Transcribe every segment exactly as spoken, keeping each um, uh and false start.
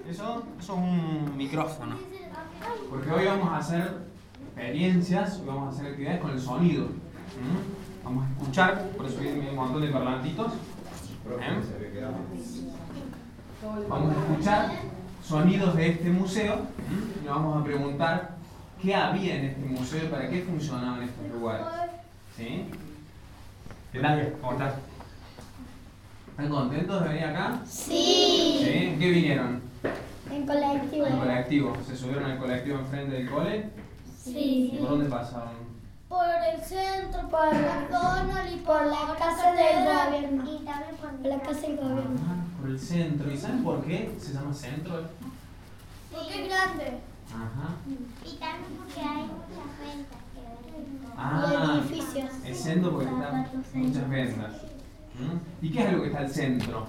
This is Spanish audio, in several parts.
Eso, eso es un micrófono. Porque hoy vamos a hacer experiencias, hoy vamos a hacer actividades con el sonido. ¿Mm? Vamos a escuchar, por eso hay un montón de parlantitos. ¿Eh? Vamos a escuchar sonidos de este museo. ¿Mm? Y nos vamos a preguntar qué había en este museo y para qué funcionaban estos lugares. ¿Sí? ¿Qué tal? ¿Cómo estás? ¿Están contentos de venir acá? Sí. ¿Sí? ¿En qué vinieron? En colectivo. En colectivo. ¿Se subieron al colectivo enfrente del cole? Sí. ¿Y por dónde pasaron? Por el centro, por el McDonald's y por la casa del gobierno. Y también por la casa del gobierno. Ah, por el centro. ¿Y saben por qué se llama centro? Porque es grande. Ajá. Y también porque hay muchas ventas que ver. Ah, Y edificios. el centro porque están muchas ventas. ¿Mm? ¿Y qué es lo que está al centro?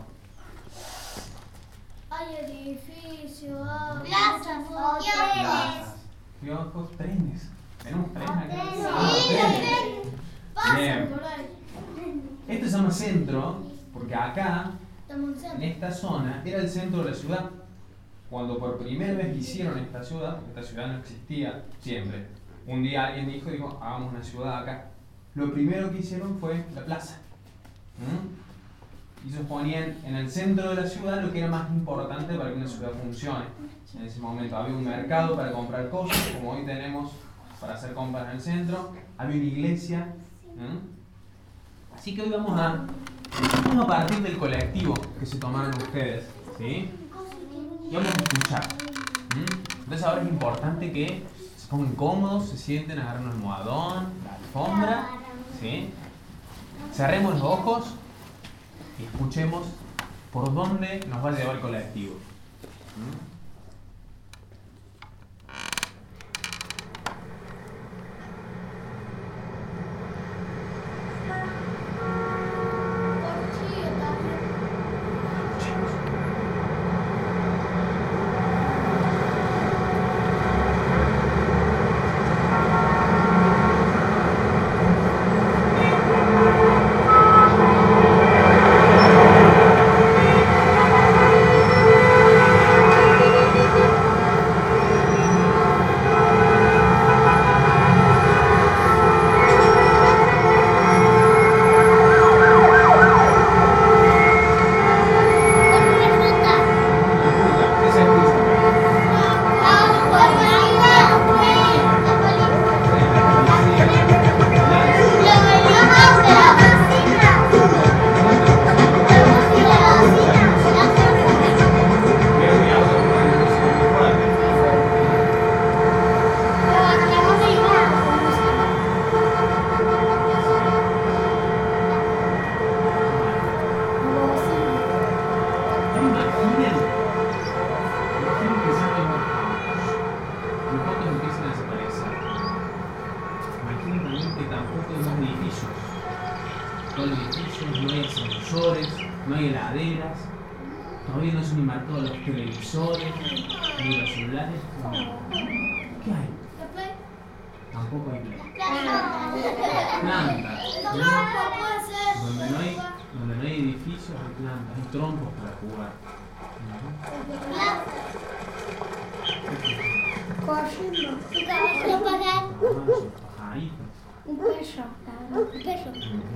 Hay edificios, hay Plazas, hoteles. Plazas, kioscos, trenes. ¿Tenemos trenes acá? Hoteles. Ah, Sí, trenes. pasan Bien. por ahí. Esto se llama centro porque acá, Estamos en en centro. esta zona, era el centro de la ciudad. Cuando por primera vez hicieron esta ciudad, esta ciudad no existía siempre. Un día alguien dijo, dijo, hagamos una ciudad acá. Lo primero que hicieron fue la plaza. ¿Mm? Y se ponían en el centro de la ciudad lo que era más importante para que una ciudad funcione. En ese momento había un mercado para comprar cosas, como hoy tenemos para hacer compras en el centro. Había una iglesia. ¿Mm? Así que hoy vamos a, vamos a partir del colectivo que se tomaron ustedes. ¿Sí? Y vamos a escuchar. ¿Mm? Entonces ahora es importante que se pongan cómodos, se sienten, agarren un almohadón, la alfombra. ¿Sí? Cerremos los ojos y escuchemos por dónde nos va a llevar el colectivo. ¿Mm? Por Chile también. ¿Qué se escucha? Creo que ahora ponen música muy fuerte. Imaginen, imaginen que se ven los fotos empiezan a desaparecer. Imaginen también que tampoco hay más edificios. Todos los edificios, no hay ascensores, no hay heladeras, todavía no se han inventado los televisores, ni los celulares. No. ¿Qué hay? Después, Tampoco hay plantas. tronco puede ser. Donde no hay, donde no hay edificios, hay plantas, hay troncos para jugar. Corriendo. Ah, son pajaritos. Un perro. Un perro.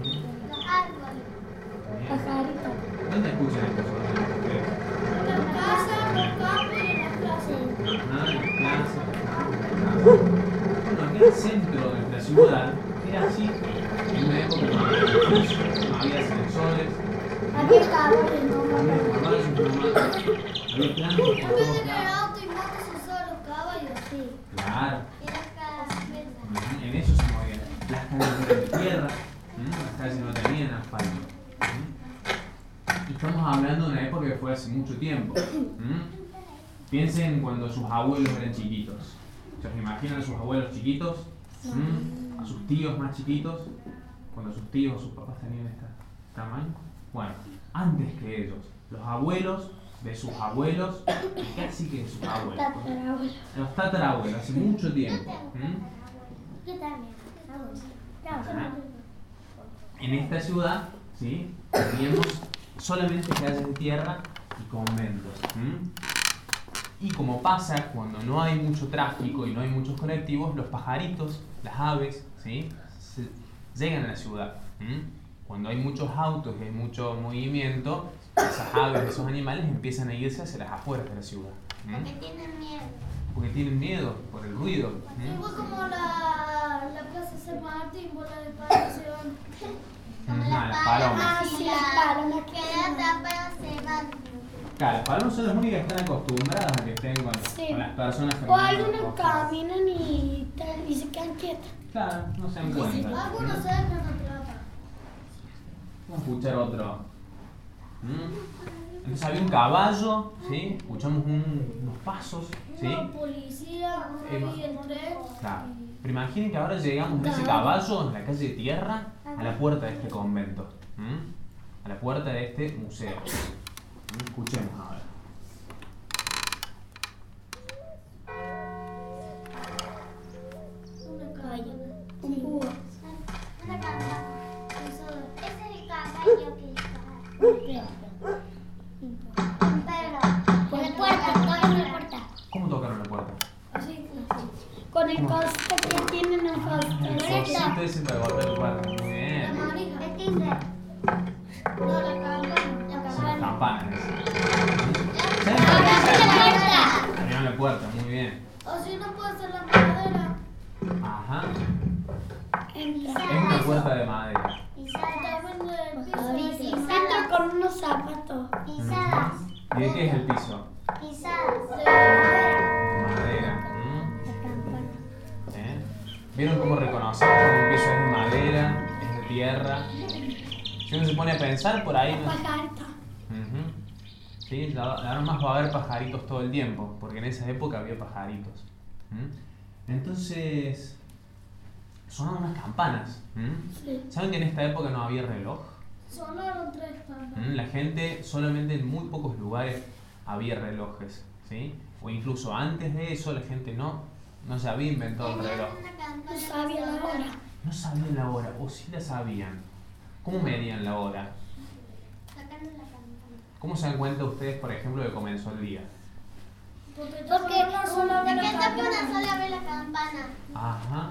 Pajarito. ¿Dónde escuchan estos sonidos ustedes? En las casas, en los campos y en las plazas. Ajá, en las plazas. Bueno, acá el centro de la ciudad era así. En una época no había edificios, no había ascensores, Había caballos, no había mames. caballos, no más. Había plantas por En vez de todos tener lados. auto y moto se usaban los caballos. Sí. Claro. Y las casas. Ujú, en eso se movían. Las calles eran de tierra, ¿m? Las calles no tenían asfalto. ¿M? Y estamos hablando de una época que fue hace mucho tiempo. ¿M? Piensen cuando sus abuelos eran chiquitos. ¿Se imaginan a sus abuelos chiquitos? ¿M? A sus tíos más chiquitos. Cuando sus tíos o sus papás tenían este tamaño. Bueno, antes que ellos, los abuelos de sus abuelos y casi que de sus abuelos. Tatarabuelo. Los tatarabuelos, hace mucho tiempo. ¿M? Yo también. Ajá. En esta ciudad, ¿sí? Teníamos solamente calles de tierra y conventos. ¿Mm? Y como pasa cuando no hay mucho tráfico y no hay muchos colectivos, los pajaritos, las aves, ¿sí? Se- llegan a la ciudad. ¿Mm? Cuando hay muchos autos y hay mucho movimiento, esas aves, esos animales empiezan a irse hacia las afueras de la ciudad. ¿Mm? Porque tienen miedo. Porque tienen miedo por el ruido. ¿Mm? Igual como la, la Plaza San Martín, bola de palo se van. Como Ujú, las las palomas. palomas Ah, y sí, la- las palomas que que se las atrás se van. Claro, las palomas son las únicas que están acostumbradas a que estén con, Sí. con las personas O caminando algunos acostadas. caminan y, y se quedan quietos. Claro, no se dan cuenta. Algunos se dejan atrapar. Vamos a escuchar otro. ¿Mm? Entonces había un caballo, ¿sí? Escuchamos un- unos pasos, ¿sí? Una policía, y el tren. Claro. Pero imaginen que ahora llegamos en ese caballo, en la calle de tierra, a la puerta de este convento. ¿Mm? A la puerta de este museo. ¿Mm? Escuchemos ahora. Una calle. Un búho. Una campana. Ese es el caballo que está. Un perro. Con la puerta, tocan la puerta. ¿Cómo tocaron la puerta? Así. Con el cosito que tienen un Ah, el cosito. cosito ese para golpear la puerta. Muy La bien. manija. El timbre. No, la campana. La Son las campana. campanas. Abramos la puerta. Abrieron la puerta, muy bien. O si no puede ser la madera. Ajá. Entra. Es una puerta de madera. Pisadas. También del piso. Pisadas. Entra con unos zapatos. Pisadas. ¿Y de qué es el piso? Pisadas. De Madera. ¿Mm? ¿Eh? ¿Vieron cómo reconocemos cuando un piso es de madera, es de tierra? Si uno se pone a pensar por ahí, ¿no? pajarita. Ujú. Sí, la- ahora más va a haber pajaritos todo el tiempo, porque en esa época había pajaritos. ¿Mm? Entonces, sonaban unas campanas. ¿Mm? Sí. ¿Saben que en esta época no había reloj? Sonaron tres campanas. ¿Mm? La gente, solamente en muy pocos lugares había relojes, ¿sí? O incluso antes de eso la gente no, no se había inventado el reloj. No sabía la hora. No sabían la hora, o sí la sabían. ¿Cómo medían la hora? Sacando la campana. ¿Cómo se dan cuenta ustedes, por ejemplo, de que comenzó el día? Porque Porque una sola de vez que la toca una campana. sola vez la campana. Ajá,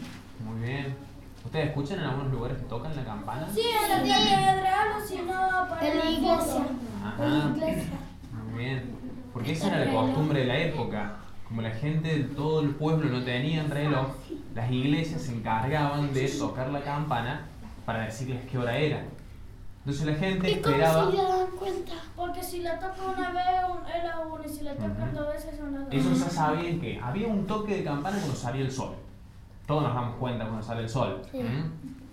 muy bien. ¿Ustedes escuchan en algunos lugares que tocan la campana? Sí, en la catedral o si no para En la iglesia. Ajá, En la iglesia. muy bien. Porque esa era la costumbre de la época. Como la gente de todo el pueblo no tenían reloj, las iglesias se encargaban de tocar la campana para decirles qué hora era. Entonces la gente ¿Y cómo esperaba. se dan cuenta? Porque si la toca una vez es la una y si la tocan Ujú. dos veces son las dos. Ellos ya sabían que había un toque de campana cuando salía el sol. Todos nos damos cuenta cuando sale el sol. Sí. ¿Mm?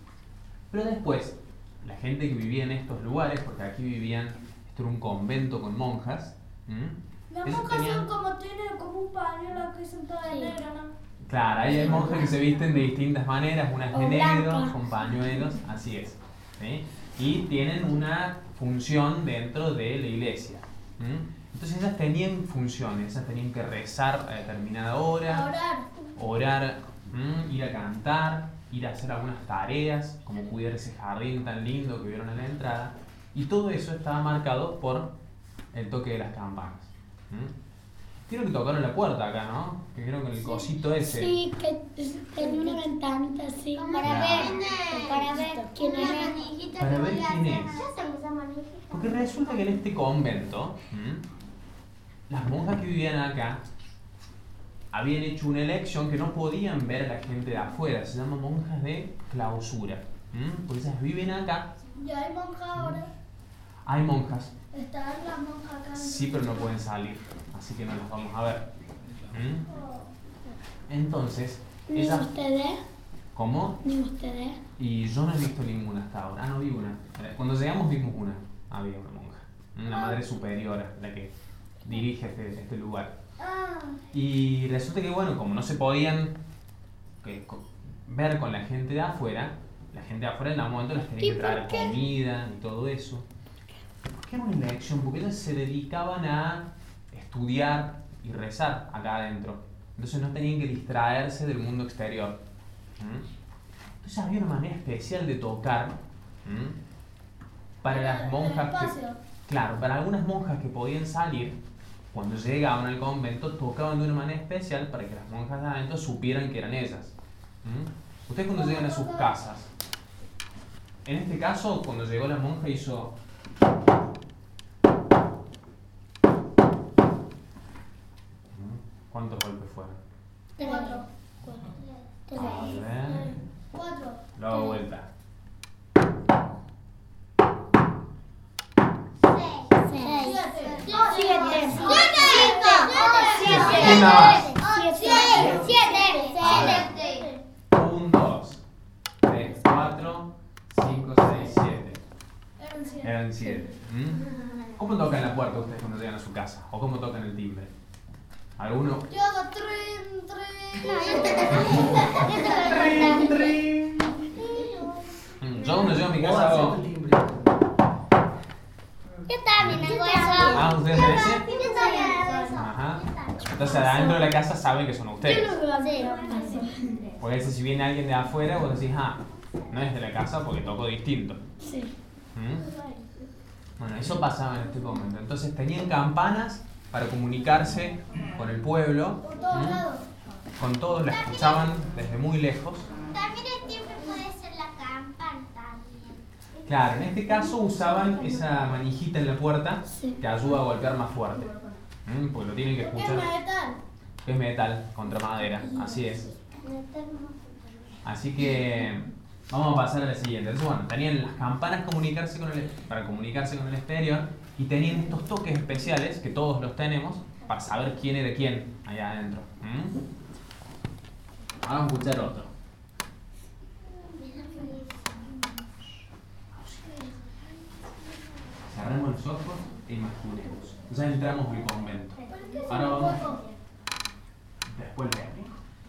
Pero después, la gente que vivía en estos lugares, porque aquí vivían, esto era un convento con monjas. ¿Mm? Las Ellos monjas tenían- son como tienen como un pañuelo aquí sentado de negro, ¿no? Claro, ahí hay monjas que se visten de distintas maneras, unas de O negro, blancas. con pañuelos, así es. ¿Sí? Y tienen una función dentro de la iglesia. ¿Mm? Entonces ellas tenían funciones, ellas tenían que rezar a determinada hora, Orar. orar, ¿m? Ir a cantar, ir a hacer algunas tareas, como cuidar ese jardín tan lindo que vieron en la entrada, y todo eso estaba marcado por el toque de las campanas. ¿M? Creo que tocaron la puerta acá, ¿no? Que creo que el cosito ese. Sí, que tenía una ventanita así. Como Para que ver. tiene Para ver quién una era. manijita Para que ver voy a quién hacer. es. ¿Qué hacemos esa manijita? Porque resulta que en este convento, ¿m? las monjas que vivían acá habían hecho una elección que no podían ver a la gente de afuera, se llama monjas de clausura. ¿M? Porque ellas viven acá, Ya hay monjas ahora. hay monjas, Están las monjas acá. sí, pero no pueden salir, así que no las vamos a ver. ¿M? Entonces, Ni ellas, ustedes, ¿cómo? ni ustedes. Y yo no he visto ninguna hasta ahora. Ah, no vi una. Cuando llegamos vimos una. Había una monja. Una madre superiora, la que dirige este, este lugar. Ah, Y resulta que, bueno, como no se podían que, co- ver con la gente de afuera, la gente de afuera en algún momento les tenía ¿Y que por traer qué? comida y todo eso. Porque era una elección, porque ellos se dedicaban a estudiar y rezar acá adentro. Entonces no tenían que distraerse del mundo exterior. ¿Mm? Entonces había una manera especial de tocar, ¿m? para las el monjas que, espacio. claro, para algunas monjas que podían salir, cuando llegaban al convento tocaban de una manera especial para que las monjas de adentro supieran que eran ellas. ¿Mm? Ustedes cuando llegan a sus casas, en este caso cuando llegó la monja hizo... ¿Cuántos golpes fueron? Cuatro. A ver. Cuatro. Lo hago vuelta. Seis. Siete. ¿Quién más? Siete. Un, dos, tres, cuatro, cinco, seis, siete. Eran siete. Eran siete. ¿Mm? ¿Cómo tocan la puerta ustedes cuando llegan a su casa? ¿O cómo tocan el timbre? ¿Alguno? Yo hago trin, Trin, trin. trin. Mm, Yo cuando llego a mi casa hago... Yo también hago eso. Ah, ¿ustedes hacen ese? Yo también hago eso. Ajá. Entonces adentro de la casa saben que son ustedes. Sí. Porque si viene alguien de afuera, vos decís, ah, no es de la casa porque toco distinto. Sí. ¿Mm? Bueno, eso pasaba en este convento. Entonces tenían campanas para comunicarse con el pueblo. Por todos ¿Mm? lados. Con todos, la escuchaban desde muy lejos. También el timbre puede ser la campana también. Claro, en este caso usaban esa manijita en la puerta que ayuda a golpear más fuerte. ¿Mm? Porque lo tienen que Es escuchar. metal. Es metal contra madera, así es. Así que vamos a pasar a la siguiente. Entonces, bueno, tenían las campanas comunicarse con el, para comunicarse con el exterior y tenían estos toques especiales que todos los tenemos para saber quién era quién allá adentro. ¿Mm? Vamos a escuchar otro. Cerremos los ojos e imaginemos. Ya entramos al convento. Ahora vamos. Después vemos.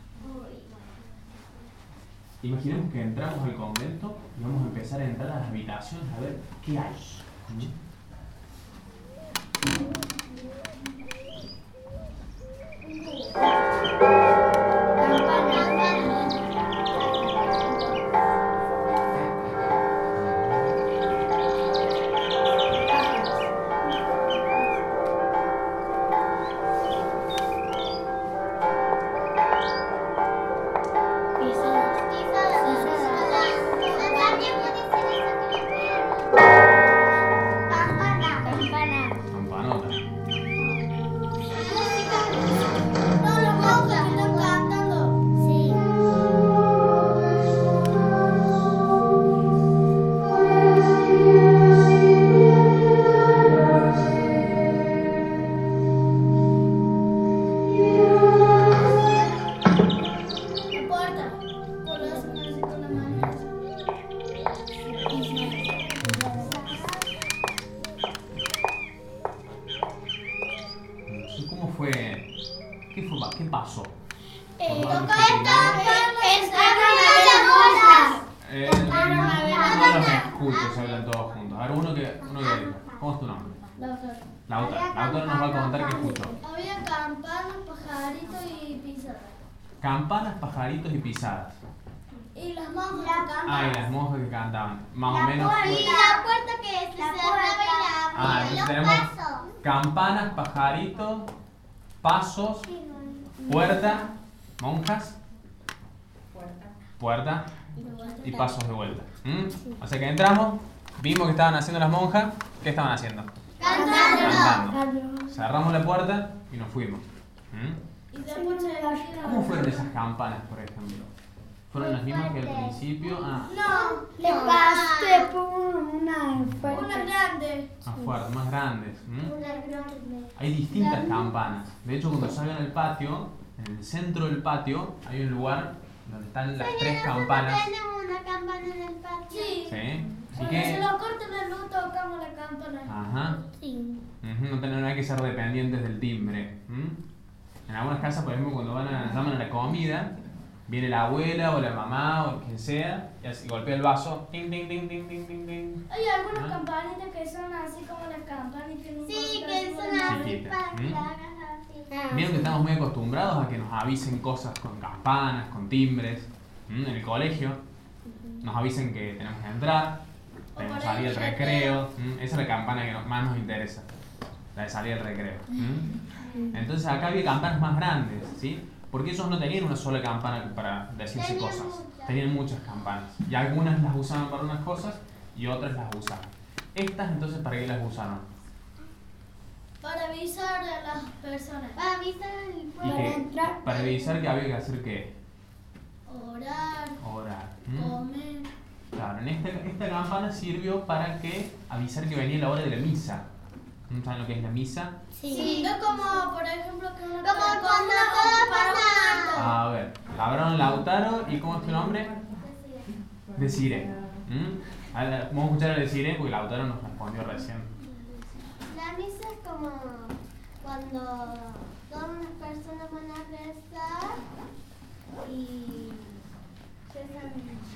Imaginemos que entramos al convento y vamos a empezar a entrar a las habitaciones a ver qué hay. ¿Mm? Campanota. No, los monjes que están cantando. Sí. La puerta. Por eso necesito una manera. ¿Cómo fue? ¿Qué fue? ¿Qué pasó? Eh, Cuando toca alguien fue esta. primero? Eh, no los escucho, se hablan todos juntos. A ver, uno que, uno que diga. ¿Cómo es tu nombre? La autora. La autora nos va a contar qué escuchó. Había campanas, pajaritos y pisadas. Campanas, pajaritos y pisadas. Y las monjas que Ah, cantaban. y las monjas que cantaban. Más o menos fue... Y la puerta que se cerraba y la Ah, abría. entonces Los tenemos pasos. campanas, pajaritos, pasos, puerta, monjas, puerta y pasos de vuelta. ¿Mm? O sea que entramos, vimos que estaban haciendo las monjas. ¿Qué estaban haciendo? Cantando. Cerramos la puerta y nos fuimos. ¿Mm? Y después se ¿Cómo fueron esas campanas, por ejemplo? ¿Fueron las mismas que al principio? Ah, No, Le pasé por una una grande. más fuertes, más grandes. ¿Mm? Una grande. Hay distintas campanas. De hecho, cuando salgan al patio, en el centro del patio hay un lugar donde están las tres campanas. Tenemos una campana en el patio. Sí. ¿Sí? Así Cuando que... se nos corta la luz, tocamos la campana. Ajá. Sí. Ujú, no tienen nada que ser dependientes del timbre. ¿Mm? En algunas casas, por ejemplo, cuando van a, llaman a la comida, viene la abuela o la mamá o quien sea y así golpea el vaso. Ting, ting, ting, ting, ting, ting, ting. Hay algunas Ah. campanitas que son así como las campanas y tienen un Sí, cosito que así son por encima. así Chiquita. para que ¿Mm? la hagas así. Vieron que estamos muy acostumbrados a que nos avisen cosas con campanas, con timbres. ¿Mm? En el colegio nos avisen que tenemos que entrar, tenemos que salir al recreo. ¿Mm? Esa es la campana que nos- más nos interesa. la de salir del recreo. ¿Mm? Entonces acá había campanas más grandes, ¿sí? Porque ellos no tenían una sola campana para decirse Tenían cosas, muchas. tenían muchas campanas. Y algunas las usaban para unas cosas y otras las usaban. Estas entonces, ¿para qué las usaron? Para avisar a las personas. Para avisar al Y pueblo. que, para avisar que había que hacer qué? Orar, Orar. ¿Mm? comer. Claro, en esta, esta campana sirvió para que avisar que venía la hora de la misa. ¿No saben lo que es la misa? Sí. No como, por ejemplo, que uno Como para- cuando para- todo para un pasa. acto. A ver, Labraron Lautaro y ¿cómo es tu nombre? Desiree. ¿Mm? A ver, vamos a escuchar a Desiree porque Lautaro nos respondió recién. La misa es como cuando todas las personas van a rezar y rezan.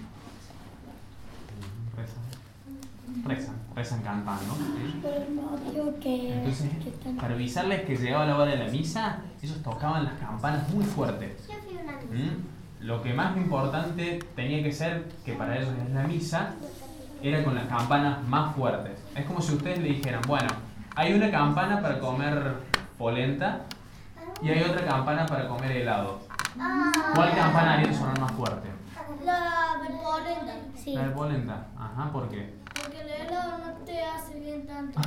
Rezan. Rezan, rezan cantando. ¿Mm? Pero no digo que, Entonces, que están- para avisarles que llegaba la hora de la misa, ellos tocaban las campanas muy fuertes. Yo fui a una misa. ¿Mm? Lo que más importante tenía que ser, que para ellos es la misa, era con las campanas más fuertes. Es como si ustedes le dijeran, bueno, hay una campana para comer polenta y hay otra campana para comer helado. Ah, ¿Cuál campana haría sonar más fuerte? La de polenta. Sí. La de polenta. Ajá, ¿por qué? Porque el helado no te hace bien tanto.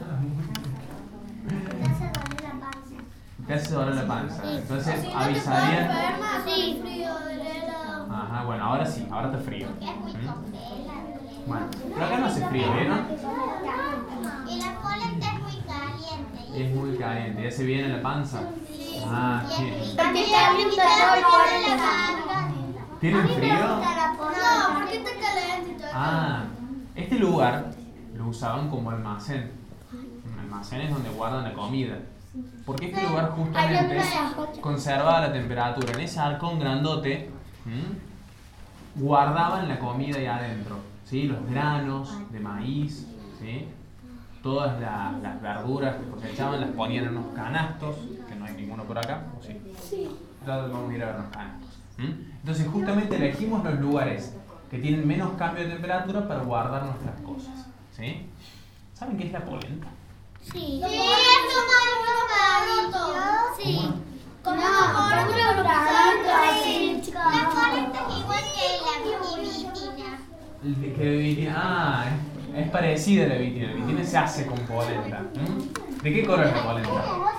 te hace doler la panza. Te hace doler la panza. Si Entonces no te puedes avisarían. enfermar con Sí. el frío del helado. Ajá, bueno, ahora sí, ahora está frío. Porque es muy ¿Mm? congela. Bueno, pero acá no hace frío, ¿vieron? Y la polenta es muy caliente. y Es muy caliente, ya se viene la panza. Ah, y es ¿qué? rica. Porque A mí está me bien gusta calor, la fuerte. garganta. ¿Tienen A mí me frío? gusta la No, polenta. porque está caliente y todo. Ah, este lugar lo usaban como almacén. Un almacén es donde guardan la comida. Porque este lugar justamente conservaba la temperatura. En ese arcón grandote, ¿m? guardaban la comida ahí adentro. ¿Sí? Los granos de maíz, ¿sí? Todas la- las verduras que cosechaban las ponían en unos canastos, que no hay ninguno por acá, ¿o sí? Entonces vamos a ir a ver los canastos. ¿m? Entonces justamente elegimos los lugares que tienen menos cambio de temperatura para guardar nuestras cosas. ¿Sí? ¿Saben qué es la polenta? Sí, es como algo parecido. Sí. Como No, un grande, así. así, La polenta es igual que la vitina. El de- que de vitina. Ah, es, es parecida a la vitina. La vitina se hace con polenta. ¿m? ¿De qué color es la polenta?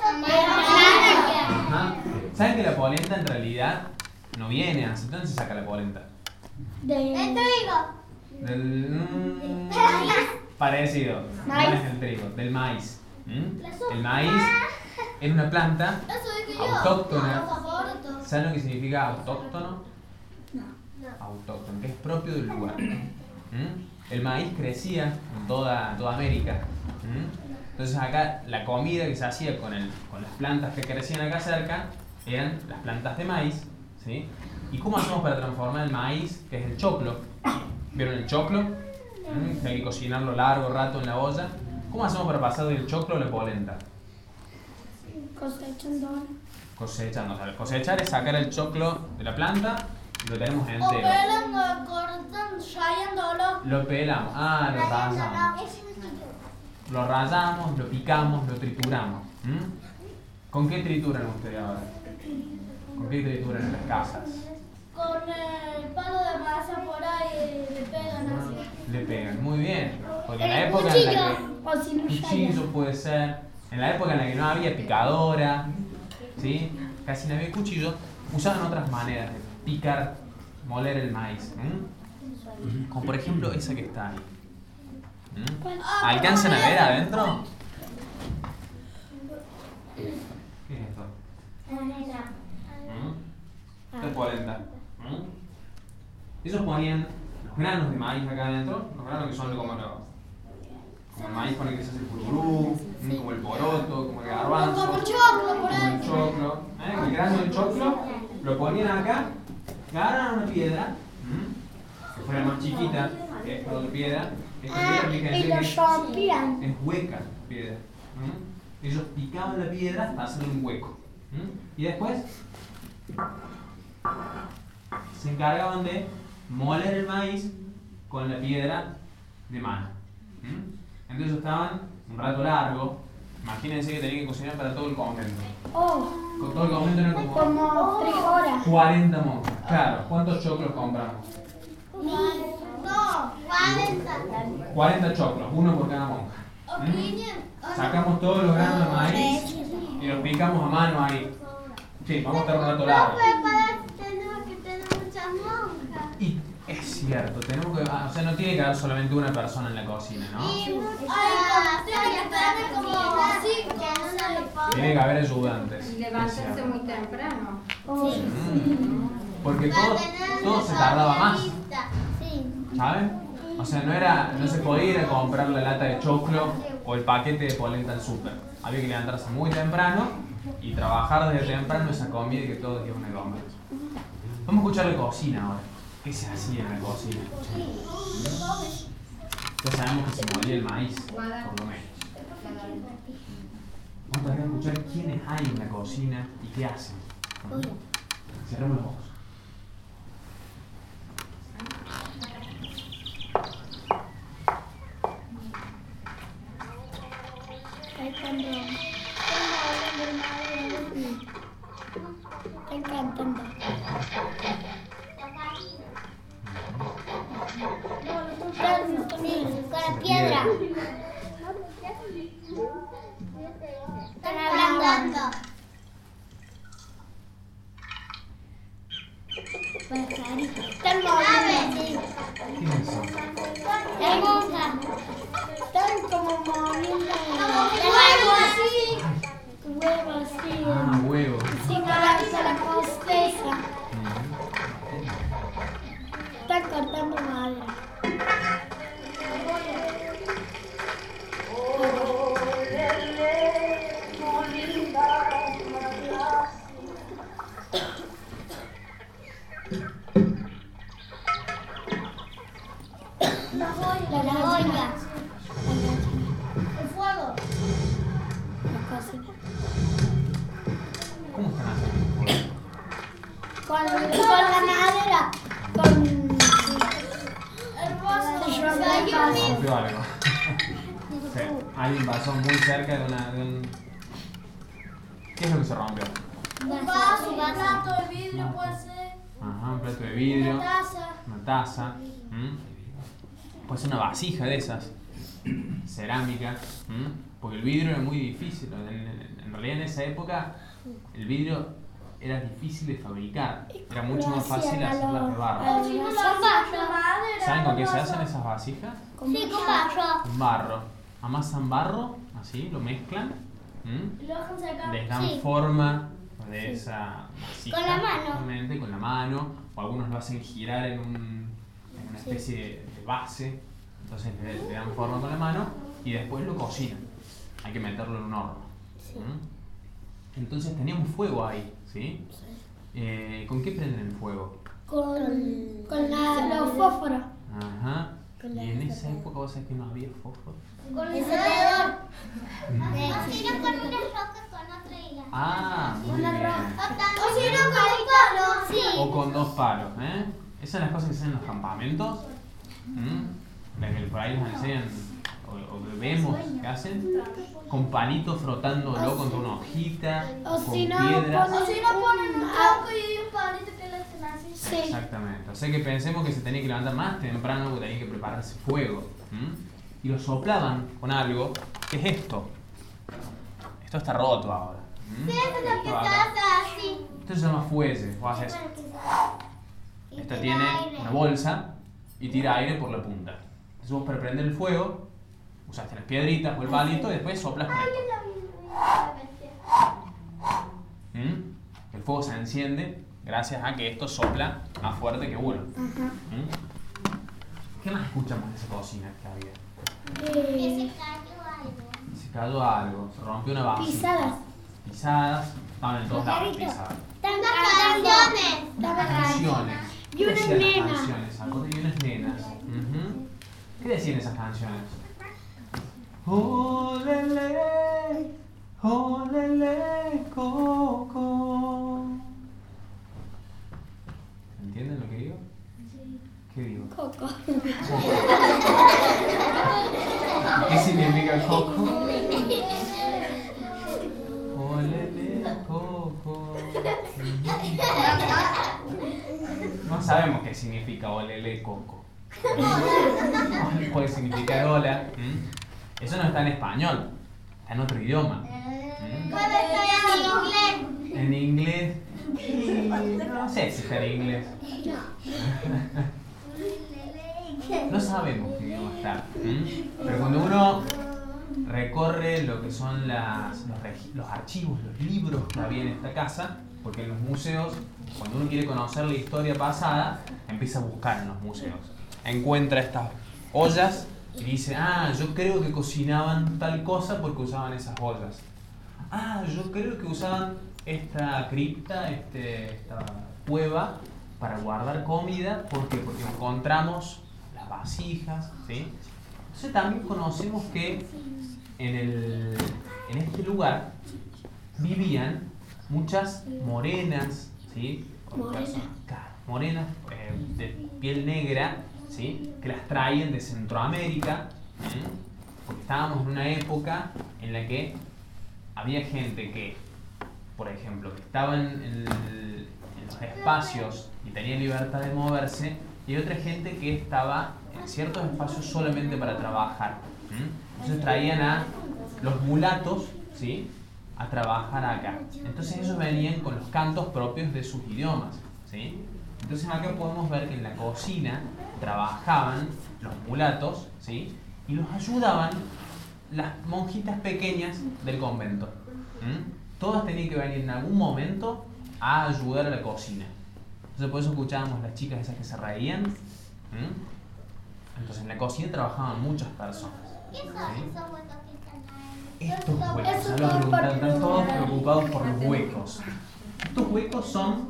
Ajá. ¿Saben que la polenta en realidad no viene así? ¿Dónde se saca la polenta? El De, trigo. Del. mm, parecido. No Maíz. es el trigo, del maíz. ¿m? El maíz es una planta Eso dije yo. autóctona. Por favor, todo. ¿Saben lo que significa autóctono? Autóctono, que es propio del lugar. ¿Mm? El maíz crecía en toda, toda América. ¿Mm? Entonces acá la comida que se hacía con, el, con las plantas que crecían acá cerca eran las plantas de maíz. ¿Sí? ¿Y cómo hacemos para transformar el maíz, que es el choclo? ¿Vieron el choclo? ¿Mm? Que hay que cocinarlo largo rato en la olla. ¿Cómo hacemos para pasar del choclo a la polenta? cosechando. Cosechando. O sea, cosechar es sacar el choclo de la planta y lo tenemos O entero. pelan, o cortan, rayándolo. Lo pelamos. Ah, lo rayamos. No, ese no soy yo. Lo rayamos, lo picamos, lo trituramos. ¿Mm? ¿Con qué trituran ustedes ahora? ¿Con qué trituran en las casas? Con el palo de masa por ahí le pegan así. Le pegan. Muy bien. Porque en la época en la que... O si no Cuchillo puede ser. En la época en la que no había picadora, ¿sí? Casi no había cuchillo, usaban otras maneras de picar, moler el maíz. ¿M? Como por ejemplo esa que está ahí. ¿M? ¿Alcanzan a ver adentro? ¿Qué es esto? ¿M? Esto es polenta. ¿M? Ellos ponían los granos de maíz acá adentro, los granos que son como los como el maíz con el que se hace el pururú, ¿m? Como el poroto, como el garbanzo, Como el choclo por como el ahí. choclo. ¿eh? El grano del choclo lo ponían acá, agarran una piedra, ¿m? que fuera más chiquita que esta otra piedra. Esta piedra, fíjense y que lo es, rompían. es hueca la piedra. ¿m? Ellos picaban la piedra hasta hacerle un hueco. ¿m? Y después se encargaban de moler el maíz con la piedra de mano. ¿m? Entonces estaban un rato largo Imagínense que tenía que cocinar para todo el convento. Oh, Con todo el convento eran como como tres horas. cuarenta monjas. Claro, ¿cuántos choclos compramos? No, cuarenta. cuarenta choclos, uno por cada monja. O ¿Mm? quinientos. Sacamos todos los granos de maíz y los picamos a mano ahí. Sí, vamos a estar un rato largo. Profe, para tenemos que tener muchas monjas. Y es cierto, tenemos que. ah, o sea, no tiene que haber solamente una persona en la cocina, ¿no? Y muchas. Ay, tiene que tener como cinco o seis. Tiene que haber ayudantes. Y es levantarse cierto. muy temprano. Mm. Porque Para todo, tener todo se la tardaba más, lista. Sí. ¿saben? O sea, no era, no se podía ir a comprar la lata de choclo o el paquete de polenta al súper. Había que levantarse muy temprano y trabajar desde temprano esa comida y que todos iban a comer. Vamos a escuchar la cocina ahora. ¿Qué se hacía en la cocina? Ya sabemos que se molía el maíz, por lo menos. Vamos a tratar de escuchar quiénes hay en la cocina y qué hacen. Cerremos los ojos. Ay, cuando está encantando. Con la piedra. Están hablando. Están moviendo. ¿Quiénes son? Las monjas. Están como moviendo Las así. huevos así. Ah, huevos. Sí, para hacer la corteza. Están cortando madera. La olla. El fuego. La cocina. ¿Cómo están haciendo el huevo? Con, con la madera. Con. El vaso. Se rompió el vaso. Rompió algo. Sí, alguien pasó muy cerca de una. De un... ¿Qué es lo que se rompió? Un vaso, un plato de vidrio puede ser. Ajá, un plato de vidrio, Una taza. una taza, ¿m? Puede ser una vasija de esas, cerámica, ¿m? Porque el vidrio era muy difícil. En, en- en realidad en esa época el vidrio era difícil de fabricar, era mucho más fácil hacerlas de barro. Si no lo hacen de madera. ¿Saben con qué se lo hacen esas vasijas? Sí, con barro. Con barro. Amasan barro, así, lo mezclan, ¿m? Y lo dejan secar. Les dan Sí. forma de esa vasija. Con la mano. Justamente, con la mano, o algunos lo hacen girar en, un, en una especie de, de base, entonces le, le dan forma con la mano y después lo cocinan. Hay que meterlo en un horno. ¿Mm? Entonces teníamos fuego ahí, ¿sí? Eh, ¿Con qué prenden el fuego? Con, con la, los fósforos. Ajá. Y en esa época, ¿vos sabés que no había fósforo? Con el encendedor. O si no, con una roca con otra hila. Ah, muy bien. O si no, con un palo. Sí. O con dos palos, ¿eh? Esas son las cosas que se hacen en los campamentos. ¿Mm? Las que por ahí nos enseñan o, o vemos que hacen con palitos frotándolo contra una hojita, O con si no, piedras. O si no ponen un tronco y un palito que le hacen así. Sí. Exactamente. O sea que pensemos que se tenía que levantar más temprano porque tenía que prepararse fuego. ¿Mm? Y lo soplaban con algo. ¿Qué es esto? Esto está roto ahora. ¿Mm? Sí, eso es lo que Esto se acá. hace así. Esto se llama fuelle. Vos haces. Y Esta tira tiene aire. una bolsa y tira aire por la punta. Entonces vos para prender el fuego usaste las piedritas o el palito y después soplas con esto. ¿Mm? El fuego se enciende gracias a que esto sopla más fuerte que uno. ¿Mm? ¿Qué más escuchamos de esa cocina que había? Que Eh, se cayó algo. Se cayó algo, se rompió una vasija. pisadas. Pisadas, estaban en todos lados Pajarito. pisadas. Tantas canciones. Daba Canciones. Y ¿Qué unas decían las nenas. canciones? Algo de unas nenas. Ujú. ¿Qué decían esas canciones? Olele, olele, coco. ¿Entienden lo que digo? ¿Qué digo? Coco. ¿Qué significa coco? No sabemos qué significa olele coco. Puede significar hola. ¿Mm? Eso no está en español, está en otro idioma. ¿Mm? ¿Cuándo está en inglés? En inglés. No sé si está en inglés. No sabemos qué idioma está. ¿Mm? Pero cuando uno recorre lo que son las, los, regi- los archivos, los libros que había en esta casa, porque en los museos, cuando uno quiere conocer la historia pasada, empieza a buscar en los museos. Encuentra estas ollas y dice, ah, yo creo que cocinaban tal cosa porque usaban esas ollas. Ah, yo creo que usaban esta cripta, este, esta cueva para guardar comida. ¿Por qué? Porque encontramos las vasijas, ¿sí? Entonces también conocemos que en, el, en este lugar vivían muchas morenas, ¿sí? Morenas. Claro, morenas eh, de piel negra, ¿sí? Que las traían de Centroamérica, ¿sí? Porque estábamos en una época en la que había gente que, por ejemplo, que estaban en, el- en los espacios y tenía libertad de moverse, y otra gente que estaba en ciertos espacios solamente para trabajar. ¿Mm? Entonces traían a los mulatos, ¿sí? A trabajar acá. Entonces ellos venían con los cantos propios de sus idiomas, ¿sí? Entonces acá podemos ver que en la cocina trabajaban los mulatos, ¿sí? Y los ayudaban las monjitas pequeñas del convento. ¿Mm? Todas tenían que venir en algún momento a ayudar a la cocina. Entonces por eso escuchábamos las chicas esas que se reían. ¿Mm? Entonces en la cocina trabajaban muchas personas. ¿Qué son ¿Sí? esos huecos que están ahí? Estos huecos, Eso ya lo todo preguntan, por- están todos preocupados por los huecos. Estos huecos son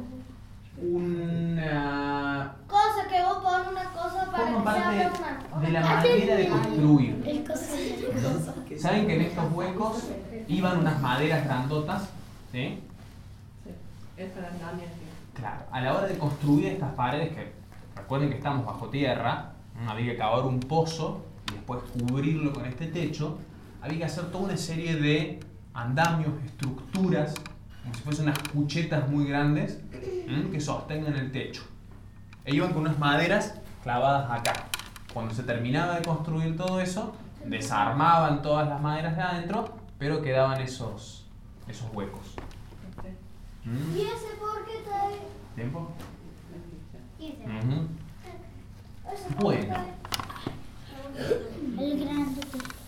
una... Cosa que vos pones una cosa para forman que se abra parte una. de la manera de construir. El cosito. ¿Saben que en estos huecos iban unas maderas grandotas? ¿Sí? Esa era la mía. Claro, a la hora de construir estas paredes, que recuerden que estamos bajo tierra, ¿no? Había que cavar un pozo y después cubrirlo con este techo, había que hacer toda una serie de andamios, estructuras, como si fuesen unas cuchetas muy grandes, ¿m? Que sostengan el techo. E iban con unas maderas clavadas acá. Cuando se terminaba de construir todo eso, desarmaban todas las maderas de adentro, pero quedaban esos, esos huecos. ¿Mm? ¿Y ese por qué está ahí? ¿Tiempo? ¿Qué es eso? Ujú. ¿Ese por qué Bueno. está ahí? El grande.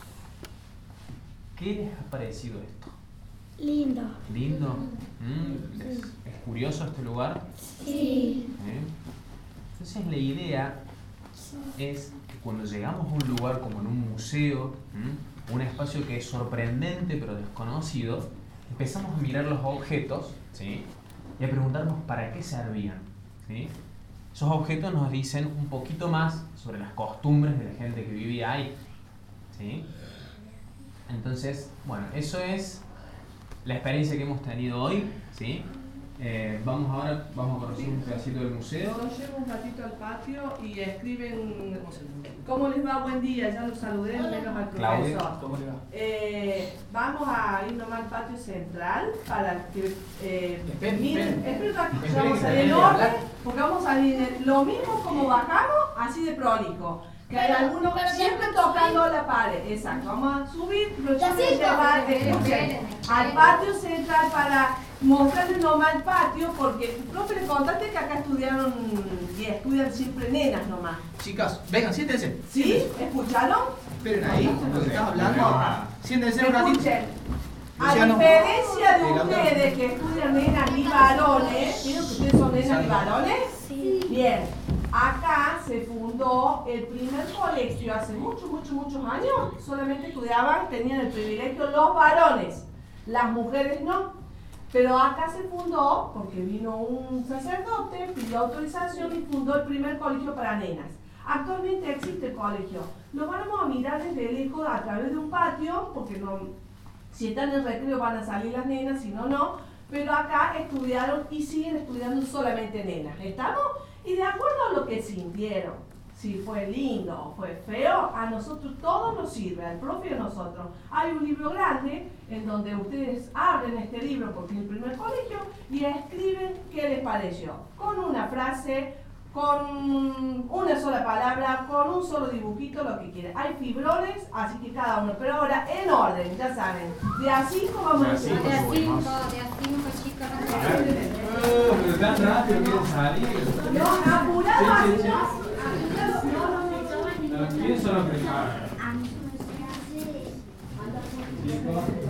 ¿Qué les ha parecido esto? Lindo. ¿Lindo? ¿Mm? ¿Es, es curioso este lugar? Sí. ¿Eh? Entonces la idea es que cuando llegamos a un lugar como en un museo, ¿m? Un espacio que es sorprendente pero desconocido, empezamos a mirar los objetos, ¿sí? Y a preguntarnos para qué servían, ¿sí? Esos objetos nos dicen un poquito más sobre las costumbres de la gente que vivía ahí, ¿sí? Entonces, bueno, eso es la experiencia que hemos tenido hoy, ¿sí? Eh, vamos ahora, vamos a conocer un pedacito del museo. Yo llevo un ratito al patio y escriben ¿cómo les va? Buen día, ya los saludé menos al Claudia, profesor. ¿Cómo le va? Eh, vamos a ir nomás al patio central para que eh, Esperen, miren, esperen. esperen un ratito, Esperen vamos que a salir termine en de orden, hablar. porque vamos a salir en lo mismo como bajamos, así de prolijo. Que hay Pero- algunos pero siempre tenemos que tocando la pared, exacto. Vamos a subir, lo Ya vamos a sí, llevar ya. escuchen, al patio central para mostrarles nomás el patio, porque el profe le contaste que acá estudiaron y estudian siempre nenas nomás. Chicas, vengan, siéntense. ¿Sí? ¿Escucharon? Esperen ahí, lo que estás hablando. Siéntense un ratito. Escuchen. A Luciano. diferencia de Venga, ustedes que estudian nenas y varones, ¿vieron que ustedes son nenas y varones? Sí. Bien, acá se fundó el primer colegio hace muchos, muchos, muchos años. Solamente estudiaban, tenían el privilegio los varones, las mujeres no. Pero acá se fundó porque vino un sacerdote, pidió autorización y fundó el primer colegio para nenas. Actualmente existe el colegio. Lo vamos a mirar desde lejos a través de un patio, porque no, si están en el recreo van a salir las nenas, si no, no. Pero acá estudiaron y siguen estudiando solamente nenas. ¿Estamos? Y de acuerdo a lo que sintieron, si fue lindo o fue feo, a nosotros todo nos sirve, al profe y a nosotros. Hay un libro grande en donde ustedes abren este libro porque es el primer colegio y escriben qué les pareció, con una frase, con una sola palabra, con un solo dibujito, lo que quieran. Hay fibrones, así que cada uno, pero ahora en orden, ya saben, de a cinco vamos a hacer. De a cinco, de a cinco, chicos. Oh, pero tan rápido quieren salir. No, apurado, Sí, así sí, no. sí. No, ¿quiénes son los que pagan? Chicos.